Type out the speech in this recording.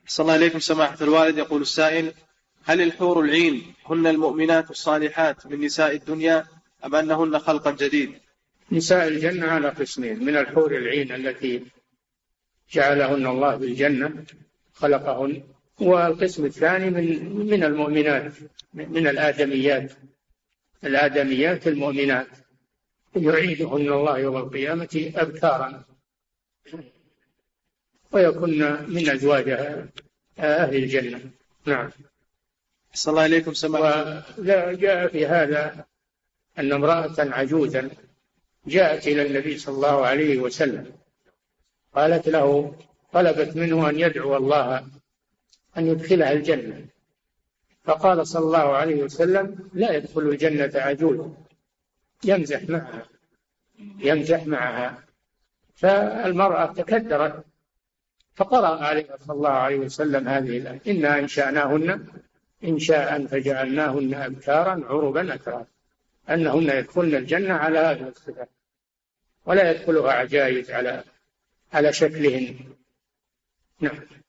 صلى الله عليكم سماحة الوالد. يقول السائل: هل الحور العين هن المؤمنات الصالحات من نساء الدنيا أم أنهن خلق جديد؟ نساء الجنة على قسمين: من الحور العين التي جعلهن الله بالجنة خلقهن، والقسم الثاني من المؤمنات، من الآدميات المؤمنات يعيدهن الله يوم القيامة أبكارا ويكن من أزواج أهل الجنة. نعم. صلى الله عليكم سماحة. وجاء في هذا أن امرأة عجوزا جاءت إلى النبي صلى الله عليه وسلم، قالت له، طلبت منه أن يدعو الله أن يدخلها الجنة، فقال صلى الله عليه وسلم: لا يدخل الجنة عجوز. يمزح معها. فالمرأة تكدرت، فقرأ عليه صلى الله عليه وسلم هذه الآية: إنا أنشأناهن إنشاء فجعلناهن أبكارا عربا أترابا، أنهن يدخلن الجنة على هذه الصفات ولا يدخلها عجائز على شكلهن. نعم.